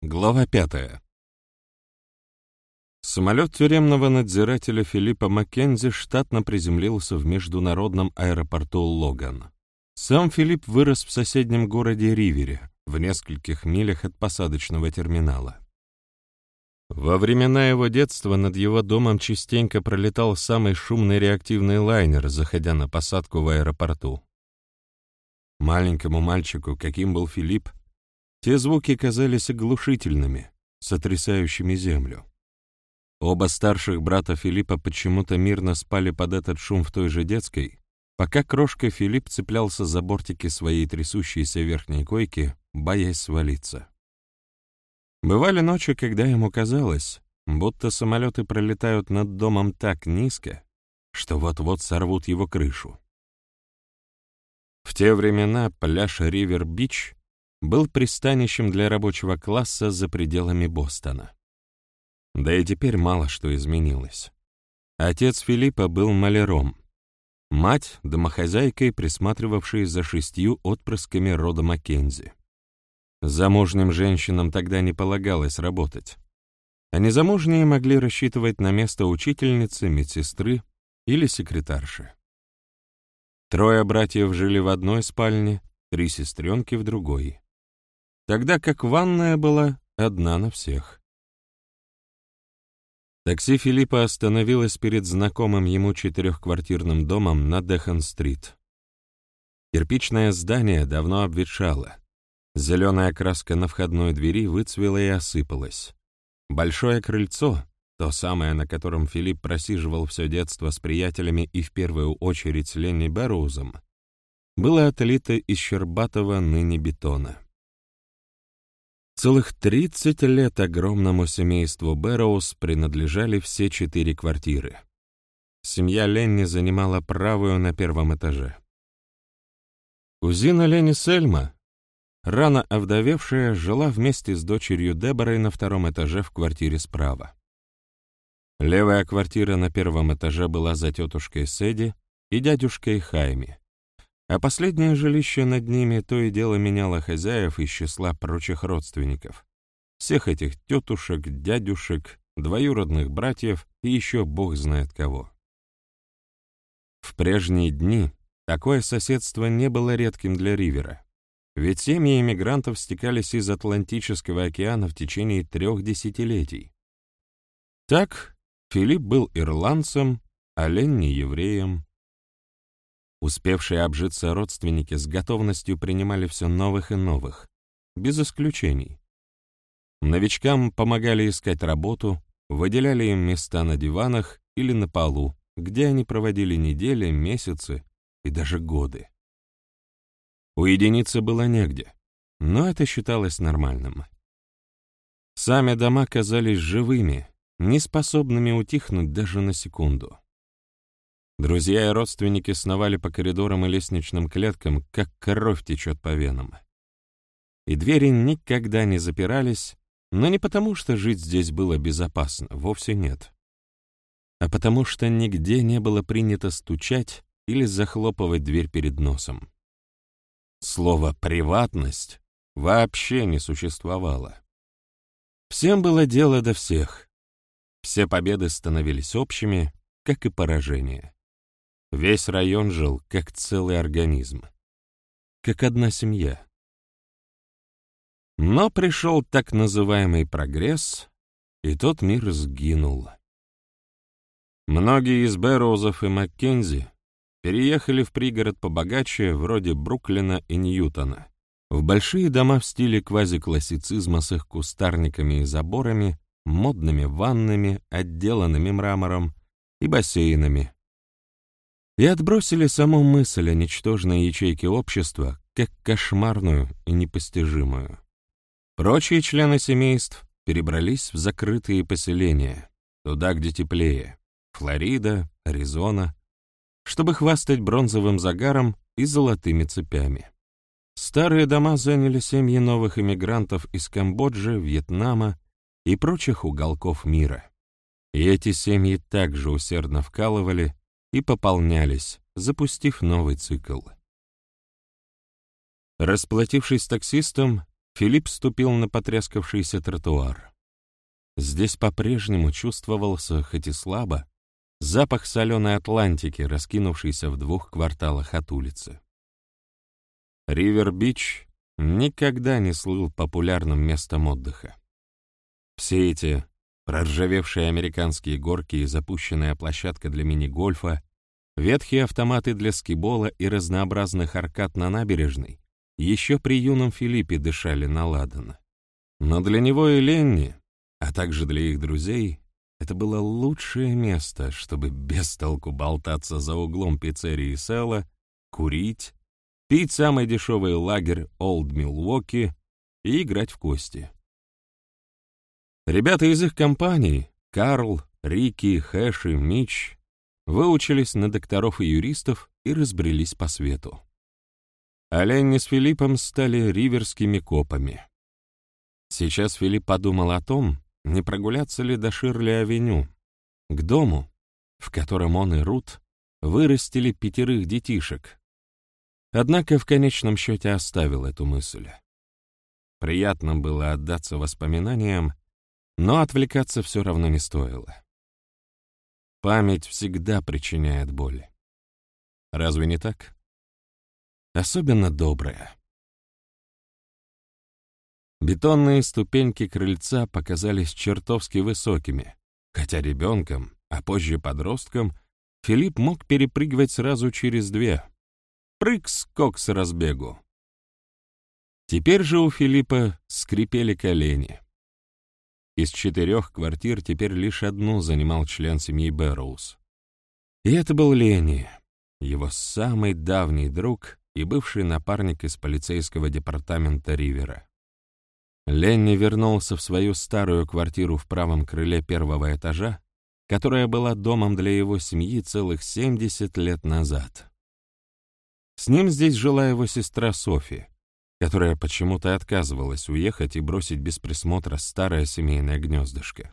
Глава 5. Самолет тюремного надзирателя Филиппа Маккензи штатно приземлился в международном аэропорту Логан. Сам Филипп вырос в соседнем городе Ривере, в нескольких милях от посадочного терминала. Во времена его детства над его домом частенько пролетал самый шумный реактивный лайнер, заходя на посадку в аэропорту. Маленькому мальчику, каким был Филипп, те звуки казались оглушительными, сотрясающими землю. Оба старших брата Филиппа почему-то мирно спали под этот шум в той же детской, пока крошка Филипп цеплялся за бортики своей трясущейся верхней койки, боясь свалиться. Бывали ночи, когда ему казалось, будто самолеты пролетают над домом так низко, что вот-вот сорвут его крышу. В те времена пляж Ривер-Бич был пристанищем для рабочего класса за пределами Бостона. Да и теперь мало что изменилось. Отец Филиппа был маляром, мать — домохозяйкой, присматривавшей за 6 отпрысками рода Маккензи. Замужним женщинам тогда не полагалось работать, а незамужние могли рассчитывать на место учительницы, медсестры или секретарши. 3 братьев жили в одной спальне, 3 сестренки в другой, тогда как ванная была одна на всех. Такси Филиппа остановилось перед знакомым ему 4-квартирным домом на Дехан-стрит. Кирпичное здание давно обветшало. Зеленая краска на входной двери выцвела и осыпалась. Большое крыльцо, то самое, на котором Филипп просиживал все детство с приятелями и в первую очередь с Ленни Бэрроузом, было отлито из щербатого ныне бетона. Целых 30 лет огромному семейству Бэрроуз принадлежали все 4 квартиры. Семья Ленни занимала правую на 1-м этаже. Кузина Ленни Сельма, рано овдовевшая, жила вместе с дочерью Деборой на 2-м этаже в квартире справа. Левая квартира на 1-м этаже была за тетушкой Сэдди и дядюшкой Хайми, а последнее жилище над ними то и дело меняло хозяев из числа прочих родственников, всех этих тетушек, дядюшек, двоюродных братьев и еще бог знает кого. В прежние дни такое соседство не было редким для Ривера, ведь семьи эмигрантов стекались из Атлантического океана в течение 3 десятилетий. Так, Филипп был ирландцем, а Ленни — евреем. Успевшие обжиться родственники с готовностью принимали все новых и новых, без исключений. Новичкам помогали искать работу, выделяли им места на диванах или на полу, где они проводили недели, месяцы и даже годы. Уединиться было негде, но это считалось нормальным. Сами дома казались живыми, неспособными утихнуть даже на секунду. Друзья и родственники сновали по коридорам и лестничным клеткам, как кровь течет по венам. И двери никогда не запирались, но не потому, что жить здесь было безопасно, вовсе нет, а потому что нигде не было принято стучать или захлопывать дверь перед носом. Слово «приватность» вообще не существовало. Всем было дело до всех. Все победы становились общими, как и поражения. Весь район жил как целый организм, как одна семья. Но пришел так называемый прогресс, и тот мир сгинул. Многие из Бэрроузов и Маккензи переехали в пригород побогаче, вроде Бруклина и Ньютона, в большие дома в стиле квазиклассицизма с их кустарниками и заборами, модными ваннами, отделанными мрамором, и бассейнами, и отбросили саму мысль о ничтожной ячейке общества как кошмарную и непостижимую. Прочие члены семейств перебрались в закрытые поселения, туда, где теплее, Флорида, Аризона, чтобы хвастать бронзовым загаром и золотыми цепями. Старые дома заняли семьи новых иммигрантов из Камбоджи, Вьетнама и прочих уголков мира. И эти семьи также усердно вкалывали и пополнялись, запустив новый цикл. Расплатившись с таксистом, Филипп ступил на потрескавшийся тротуар. Здесь по-прежнему чувствовался, хоть и слабо, запах соленой Атлантики, раскинувшийся в 2 кварталах от улицы. Ривер-Бич никогда не слыл популярным местом отдыха. Все эти проржавевшие американские горки и запущенная площадка для мини-гольфа, ветхие автоматы для скибола и разнообразных аркад на набережной еще при юном Филиппе дышали на ладан. Но для него и Ленни, а также для их друзей, это было лучшее место, чтобы без толку болтаться за углом пиццерии Сэла, курить, пить самый дешевый лагерь Олд Милуоки и играть в кости. Ребята из их компаний, Карл, Рики, Хэш и Митч, выучились на докторов и юристов и разбрелись по свету. А Ленни с Филиппом стали риверскими копами. Сейчас Филипп подумал о том, не прогуляться ли до Ширли-авеню, к дому, в котором он и Рут вырастили 5 детишек. Однако в конечном счете оставил эту мысль. Приятно было отдаться воспоминаниям, но отвлекаться все равно не стоило. Память всегда причиняет боль. Разве не так? Особенно добрая. Бетонные ступеньки крыльца показались чертовски высокими, хотя ребенком, а позже подростком, Филипп мог перепрыгивать сразу через 2. Прыг-скок с разбегу. Теперь же у Филиппа скрипели колени. Из 4 квартир теперь лишь одну занимал член семьи Бэрроуз. И это был Ленни, его самый давний друг и бывший напарник из полицейского департамента Ривера. Ленни вернулся в свою старую квартиру в правом крыле 1-го этажа, которая была домом для его семьи целых 70 лет назад. С ним здесь жила его сестра Софи, которая почему-то отказывалась уехать и бросить без присмотра старое семейное гнездышко.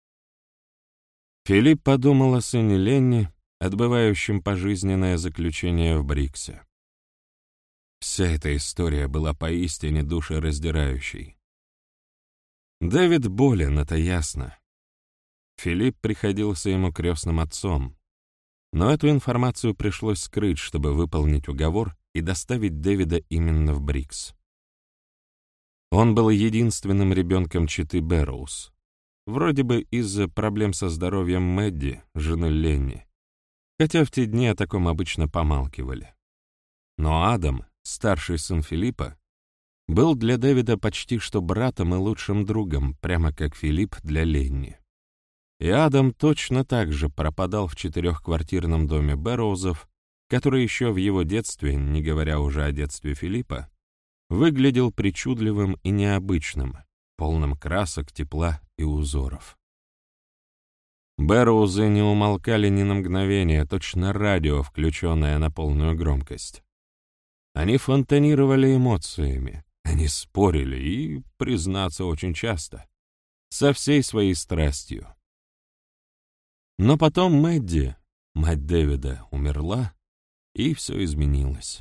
Филипп подумал о сыне Ленни, отбывающем пожизненное заключение в Бриксе. Вся эта история была поистине душераздирающей. Дэвид болен, это ясно. Филипп приходился ему крестным отцом, но эту информацию пришлось скрыть, чтобы выполнить уговор и доставить Дэвида именно в Брикс. Он был единственным ребенком четы Бэрроуз, вроде бы из-за проблем со здоровьем Мэдди, жены Ленни, хотя в те дни о таком обычно помалкивали. Но Адам, старший сын Филиппа, был для Дэвида почти что братом и лучшим другом, прямо как Филипп для Ленни. И Адам точно так же пропадал в 4-квартирном доме Бэрроузов, который еще в его детстве, не говоря уже о детстве Филиппа, выглядел причудливым и необычным, полным красок, тепла и узоров. Бэрроузы не умолкали ни на мгновение, точно радио, включенное на полную громкость. Они фонтанировали эмоциями, они спорили и, признаться, очень часто, со всей своей страстью. Но потом Мэдди, мать Дэвида, умерла, и все изменилось.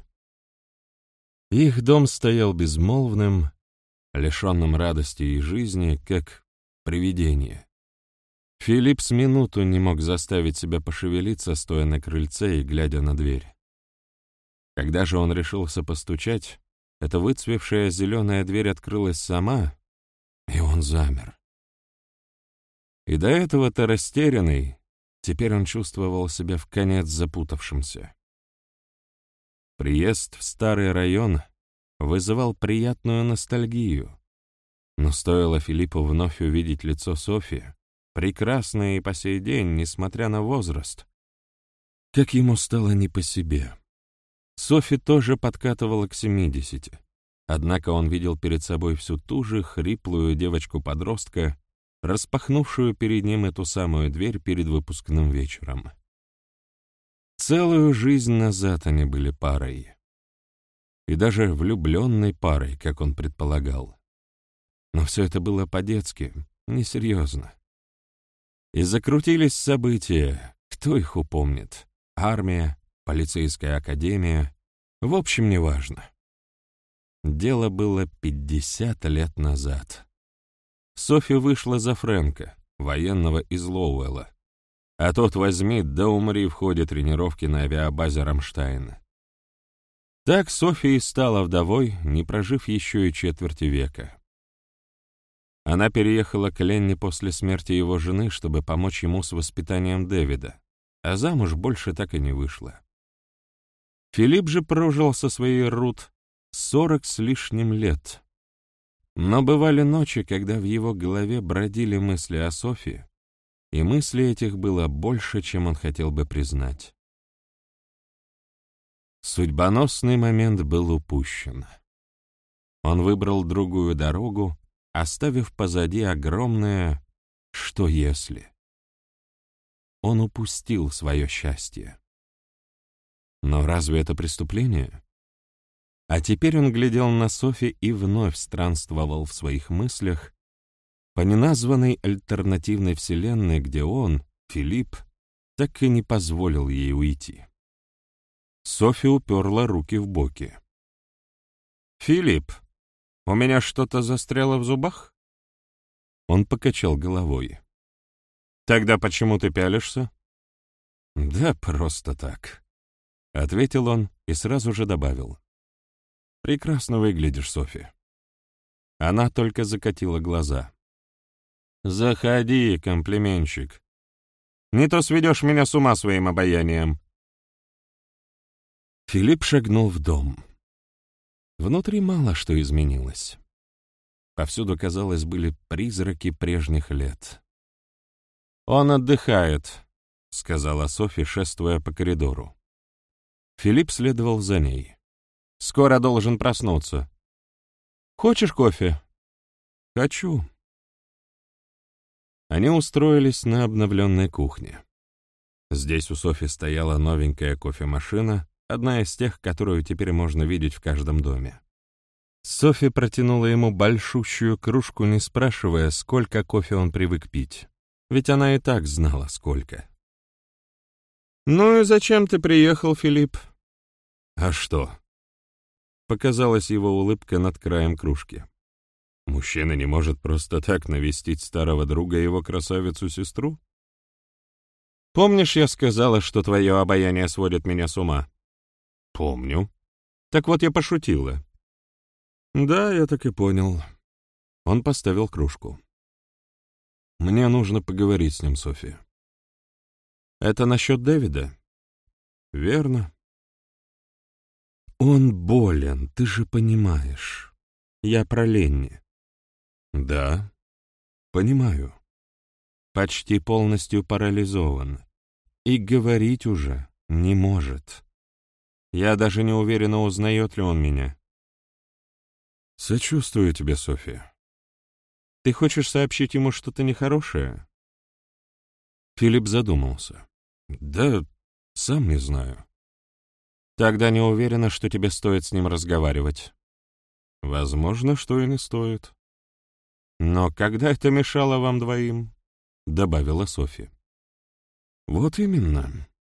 Их дом стоял безмолвным, лишенным радости и жизни, как привидение. Филипп с минуту не мог заставить себя пошевелиться, стоя на крыльце и глядя на дверь. Когда же он решился постучать, эта выцвевшая зеленая дверь открылась сама, и он замер. И до этого-то растерянный, теперь он чувствовал себя вконец запутавшимся. Приезд в старый район вызывал приятную ностальгию, но стоило Филиппу вновь увидеть лицо Софи, прекрасное и по сей день, несмотря на возраст, как ему стало не по себе. Софи тоже подкатывала к 70, однако он видел перед собой всю ту же хриплую девочку-подростка, распахнувшую перед ним эту самую дверь перед выпускным вечером. Целую жизнь назад они были парой. И даже влюбленной парой, как он предполагал. Но все это было по-детски, несерьезно. И закрутились события, кто их упомнит? Армия, полицейская академия, в общем, неважно. Дело было 50 лет назад. Софи вышла за Фрэнка, военного из Лоуэлла, а тот возьми да умри в ходе тренировки на авиабазе Рамштайна. Так Софи и стала вдовой, не прожив еще и четверти века. Она переехала к Ленни после смерти его жены, чтобы помочь ему с воспитанием Дэвида, а замуж больше так и не вышла. Филипп же прожил со своей Рут 40 с лишним лет. Но бывали ночи, когда в его голове бродили мысли о Софи, и мыслей этих было больше, чем он хотел бы признать. Судьбоносный момент был упущен. Он выбрал другую дорогу, оставив позади огромное «что если?». Он упустил свое счастье. Но разве это преступление? А теперь он глядел на Софи и вновь странствовал в своих мыслях по неназванной альтернативной вселенной, где он, Филипп, так и не позволил ей уйти. Софи уперла руки в боки. «Филипп, у меня что-то застряло в зубах?» Он покачал головой. «Тогда почему ты пялишься?» «Да просто так», — ответил он и сразу же добавил. «Прекрасно выглядишь, Софи». Она только закатила глаза. «Заходи, комплиментчик. Не то сведешь меня с ума своим обаянием». Филипп шагнул в дом. Внутри мало что изменилось. Повсюду, казалось, были призраки прежних лет. «Он отдыхает», — сказала Софи, шествуя по коридору. Филипп следовал за ней. «Скоро должен проснуться. Хочешь кофе?» «Хочу». Они устроились на обновленной кухне. Здесь у Софи стояла новенькая кофемашина, одна из тех, которую теперь можно видеть в каждом доме. Софи протянула ему большущую кружку, не спрашивая, сколько кофе он привык пить, ведь она и так знала, сколько. «Ну и зачем ты приехал, Филипп?» «А что?» Показалась его улыбка над краем кружки. «Мужчина не может просто так навестить старого друга и его красавицу-сестру?» «Помнишь, я сказала, что твое обаяние сводит меня с ума?» «Помню. Так вот я пошутила». «Да, я так и понял». Он поставил кружку. «Мне нужно поговорить с ним, Софи». «Это насчет Дэвида?» «Верно». «Он болен, ты же понимаешь. Я про Ленни». «Да, понимаю. Почти полностью парализован. И говорить уже не может. Я даже не уверена, узнает ли он меня». «Сочувствую тебе, София. Ты хочешь сообщить ему что-то нехорошее?» Филипп задумался. «Да, сам не знаю». «Тогда не уверена, что тебе стоит с ним разговаривать». «Возможно, что и не стоит». «Но когда это мешало вам двоим?» — добавила Софи. «Вот именно».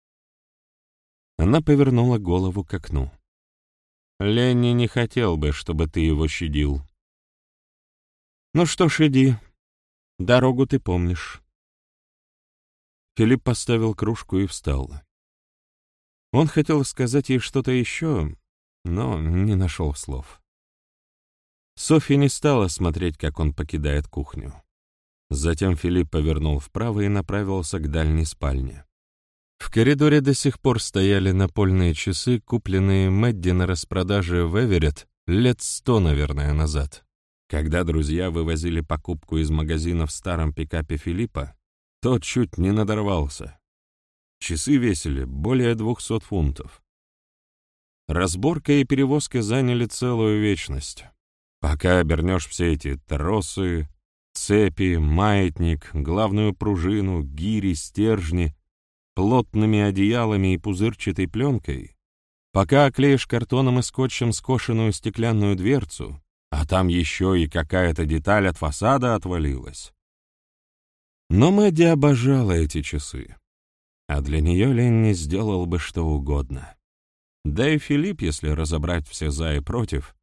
Она повернула голову к окну. «Ленни не хотел бы, чтобы ты его щадил». «Ну что ж, иди. Дорогу ты помнишь». Филипп поставил кружку и встал. Он хотел сказать ей что-то еще, но не нашел слов. Софья не стала смотреть, как он покидает кухню. Затем Филипп повернул вправо и направился к дальней спальне. В коридоре до сих пор стояли напольные часы, купленные Мэдди на распродаже в Эверетт лет 100, наверное, назад. Когда друзья вывозили покупку из магазина в старом пикапе Филиппа, тот чуть не надорвался. Часы весили более 200 фунтов. Разборка и перевозка заняли целую вечность. Пока обернешь все эти тросы, цепи, маятник, главную пружину, гири, стержни, плотными одеялами и пузырчатой пленкой, пока оклеишь картоном и скотчем скошенную стеклянную дверцу, а там еще и какая-то деталь от фасада отвалилась. Но Мэдди обожала эти часы, а для нее Ленни сделал бы что угодно. Да и Филипп, если разобрать все за и против,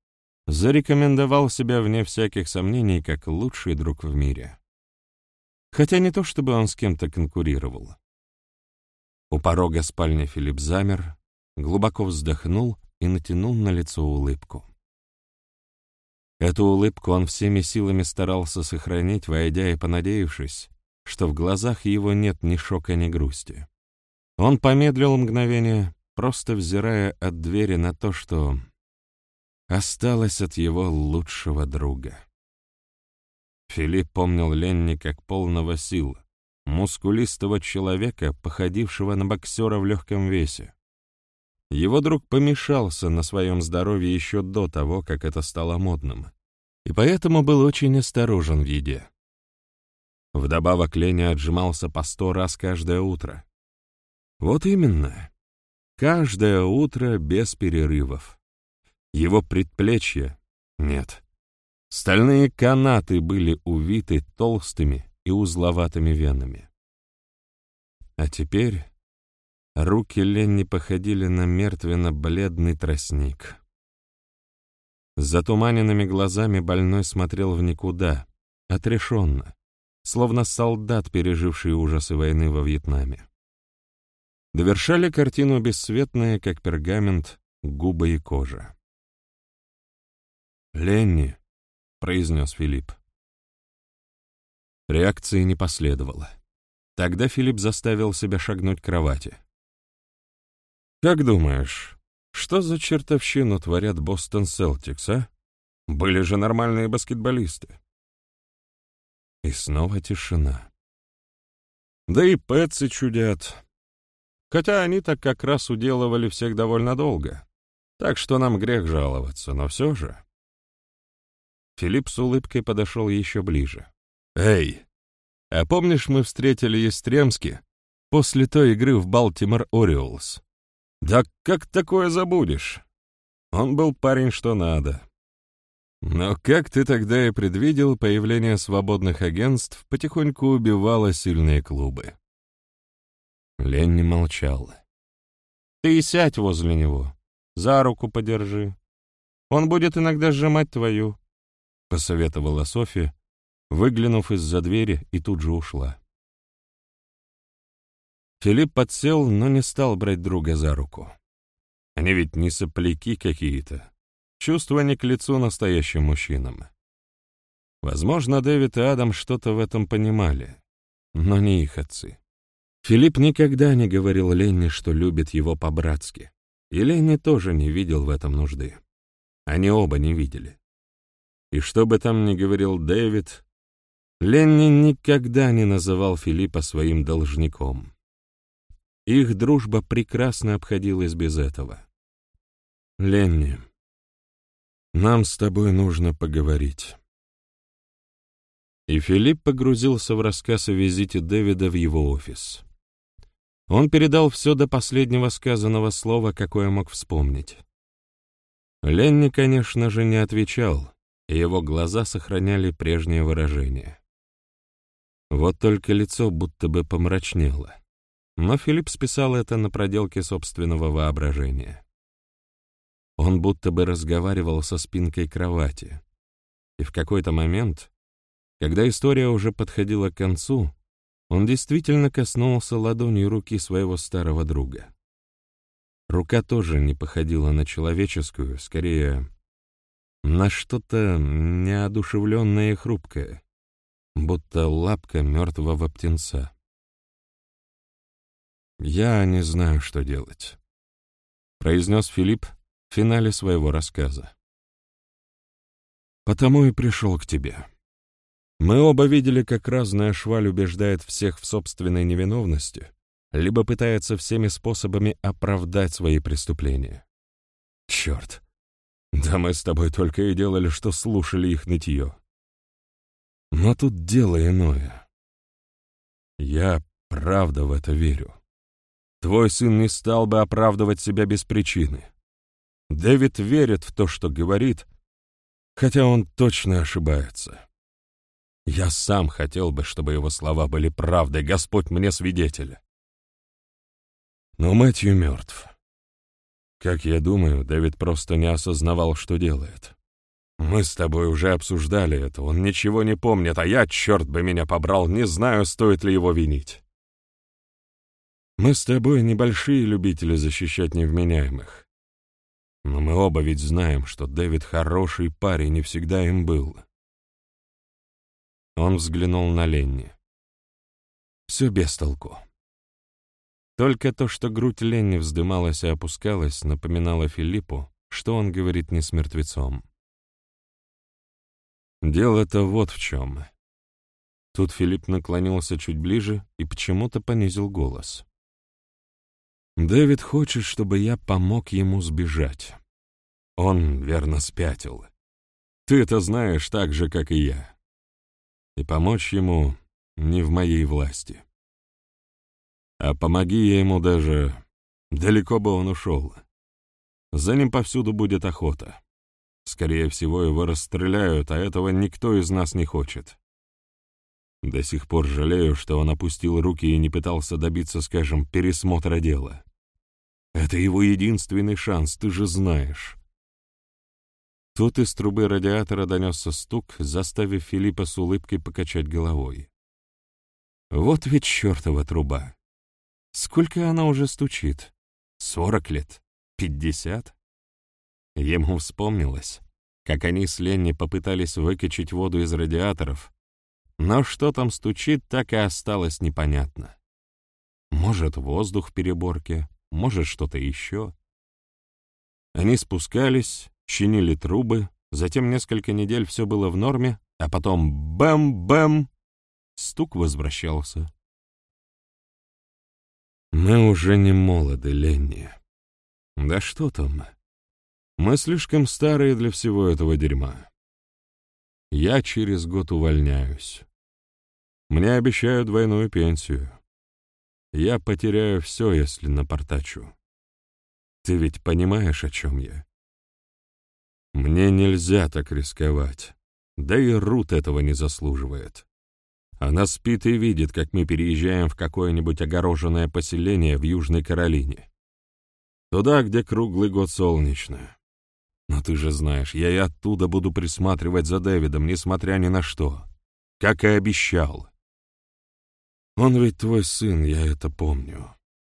зарекомендовал себя вне всяких сомнений как лучший друг в мире. Хотя не то чтобы он с кем-то конкурировал. У порога спальни Филипп замер, глубоко вздохнул и натянул на лицо улыбку. Эту улыбку он всеми силами старался сохранить, войдя и понадеявшись, что в глазах его нет ни шока, ни грусти. Он помедлил мгновение, просто взирая от двери на то, что осталось от его лучшего друга. Филипп помнил Ленни как полного сил, мускулистого человека, походившего на боксера в легком весе. Его друг помешался на своем здоровье еще до того, как это стало модным, и поэтому был очень осторожен в еде. Вдобавок Ленни отжимался по 100 раз каждое утро. Вот именно, каждое утро без перерывов. Его предплечья — нет. Стальные канаты были увиты толстыми и узловатыми венами. А теперь руки Ленни походили на мертвенно-бледный тростник. С затуманенными глазами больной смотрел в никуда, отрешенно, словно солдат, переживший ужасы войны во Вьетнаме. Довершали картину бесцветные, как пергамент, губы и кожа. «Ленни», — произнес Филипп. Реакции не последовало. Тогда Филипп заставил себя шагнуть к кровати. «Как думаешь, что за чертовщину творят Бостон Селтикс, а? Были же нормальные баскетболисты». И снова тишина. Да и пэтсы чудят. Хотя они-то как раз уделывали всех довольно долго. Так что нам грех жаловаться, но все же. Филипп с улыбкой подошел еще ближе. «Эй, а помнишь, мы встретили Естремски после той игры в Балтимор Ориолс? Да как такое забудешь? Он был парень что надо. Но, как ты тогда и предвидел, появление свободных агентств потихоньку убивало сильные клубы». Ленни молчал. «Ты сядь возле него, за руку подержи. Он будет иногда сжимать твою», — посоветовала Софья, выглянув из-за двери, и тут же ушла. Филипп подсел, но не стал брать друга за руку. Они ведь не сопляки какие-то. Чувства не к лицу настоящим мужчинам. Возможно, Дэвид и Адам что-то в этом понимали, но не их отцы. Филипп никогда не говорил Ленни, что любит его по-братски, и Ленни тоже не видел в этом нужды. Они оба не видели. И что бы там ни говорил Дэвид, Ленни никогда не называл Филиппа своим должником. Их дружба прекрасно обходилась без этого. «Ленни, нам с тобой нужно поговорить». И Филипп погрузился в рассказ о визите Дэвида в его офис. Он передал все до последнего сказанного слова, какое мог вспомнить. Ленни, конечно же, не отвечал, и его глаза сохраняли прежнее выражение. Вот только лицо будто бы помрачнело. Но Филипп списал это на проделки собственного воображения. Он будто бы разговаривал со спинкой кровати. И в какой-то момент, когда история уже подходила к концу, он действительно коснулся ладонью руки своего старого друга. Рука тоже не походила на человеческую, скорее, на что-то неодушевленное и хрупкое, будто лапка мертвого птенца. «Я не знаю, что делать», — произнес Филипп в финале своего рассказа. «Потому и пришел к тебе. Мы оба видели, как разная шваль убеждает всех в собственной невиновности, либо пытается всеми способами оправдать свои преступления. Черт, да мы с тобой только и делали, что слушали их нытье. Но тут дело иное. Я правда в это верю. Твой сын не стал бы оправдывать себя без причины. Дэвид верит в то, что говорит, хотя он точно ошибается. Я сам хотел бы, чтобы его слова были правдой, Господь мне свидетель. Но Мэтью мертв. Как я думаю, Дэвид просто не осознавал, что делает. Мы с тобой уже обсуждали это, он ничего не помнит, а я, черт бы меня побрал, не знаю, стоит ли его винить. Мы с тобой небольшие любители защищать невменяемых. Но мы оба ведь знаем, что Дэвид хороший парень и всегда им был. Он взглянул на Ленни. Все без толку. Только то, что грудь Ленни вздымалась и опускалась, напоминало Филиппу, что он говорит не с мертвецом. Дело-то вот в чем. Тут Филипп наклонился чуть ближе и почему-то понизил голос. Дэвид хочет, чтобы я помог ему сбежать. Он, верно, спятил. Ты это знаешь так же, как и я. И помочь ему не в моей власти. А помоги я ему даже, далеко бы он ушел. За ним повсюду будет охота. Скорее всего, его расстреляют, а этого никто из нас не хочет. До сих пор жалею, что он опустил руки и не пытался добиться, скажем, пересмотра дела. Это его единственный шанс, ты же знаешь. Тут из трубы радиатора донесся стук, заставив Филиппа с улыбкой покачать головой. Вот ведь чертова труба. Сколько она уже стучит? 40 лет? 50? Ему вспомнилось, как они с Ленни попытались выкачать воду из радиаторов, но что там стучит, так и осталось непонятно. Может, воздух в переборке, может, что-то еще. Они спускались, чинили трубы, затем несколько недель все было в норме, а потом бэм-бэм, стук возвращался. Мы уже не молоды, Ленни. Да что там? Мы слишком старые для всего этого дерьма. Я через год увольняюсь. Мне обещают двойную пенсию. Я потеряю все, если напортачу. Ты ведь понимаешь, о чем я? Мне нельзя так рисковать. Да и Рут этого не заслуживает. Она спит и видит, как мы переезжаем в какое-нибудь огороженное поселение в Южной Каролине. Туда, где круглый год солнечно. Но ты же знаешь, я и оттуда буду присматривать за Дэвидом, несмотря ни на что. Как и обещал. Он ведь твой сын, я это помню.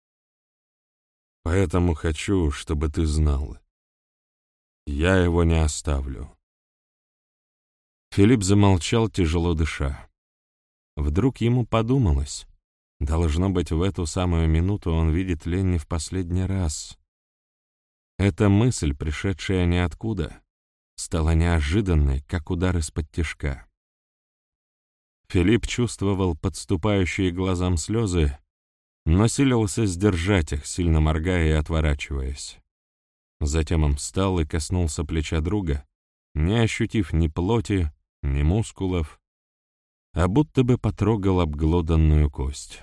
Поэтому хочу, чтобы ты знал. Я его не оставлю. Филипп замолчал, тяжело дыша. Вдруг ему подумалось, должно быть, в эту самую минуту он видит Ленни в последний раз. Эта мысль, пришедшая ниоткуда, стала неожиданной, как удар из-под тишка. Филипп чувствовал подступающие глазам слезы, но силился сдержать их, сильно моргая и отворачиваясь. Затем он встал и коснулся плеча друга, не ощутив ни плоти, ни мускулов, а будто бы потрогал обглоданную кость.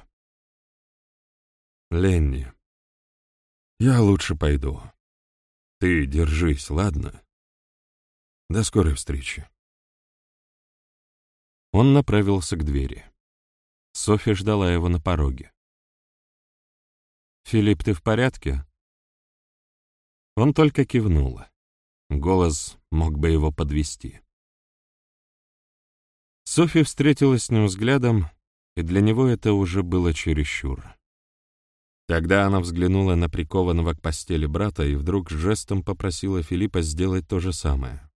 «Ленни, я лучше пойду. Ты держись, ладно? До скорой встречи». Он направился к двери. Софья ждала его на пороге. «Филипп, ты в порядке?» Он только кивнул. Голос мог бы его подвести. Софья встретилась с ним взглядом, и для него это уже было чересчур. Тогда она взглянула на прикованного к постели брата и вдруг жестом попросила Филиппа сделать то же самое.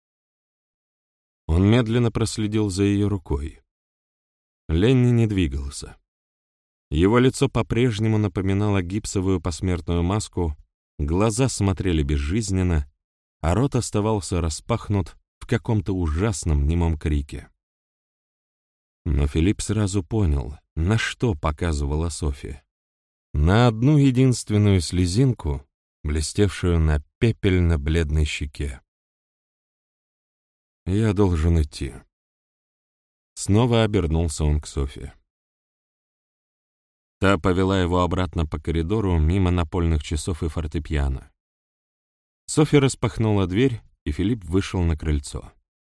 Он медленно проследил за ее рукой. Ленни не двигался. Его лицо по-прежнему напоминало гипсовую посмертную маску, глаза смотрели безжизненно, а рот оставался распахнут в каком-то ужасном немом крике. Но Филипп сразу понял, на что показывала Софья. На одну единственную слезинку, блестевшую на пепельно-бледной щеке. «Я должен идти». Снова обернулся он к Софье. Та повела его обратно по коридору, мимо напольных часов и фортепиано. Софья распахнула дверь, и Филипп вышел на крыльцо.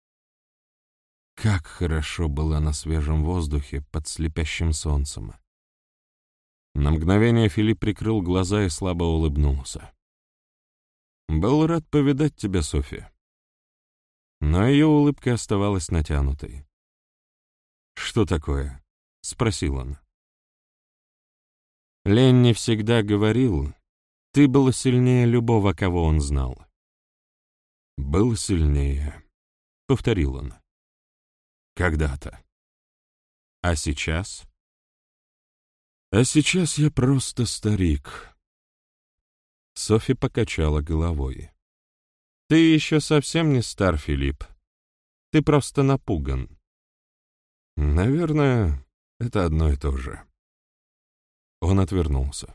Как хорошо было на свежем воздухе под слепящим солнцем. На мгновение Филипп прикрыл глаза и слабо улыбнулся. «Был рад повидать тебя, Софья». но ее улыбка оставалась натянутой. «Что такое?» — спросил он. Ленни всегда говорил, ты был сильнее любого, кого он знал. «Был сильнее», — повторил он. «Когда-то. А сейчас?» «А сейчас я просто старик». Софи покачала головой. «Ты еще совсем не стар, Филипп. Ты просто напуган». «Наверное, это одно и то же». Он отвернулся.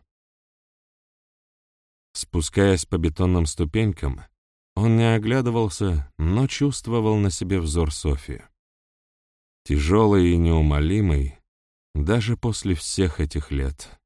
Спускаясь по бетонным ступенькам, он не оглядывался, но чувствовал на себе взор Софи. Тяжелый и неумолимый, даже после всех этих лет.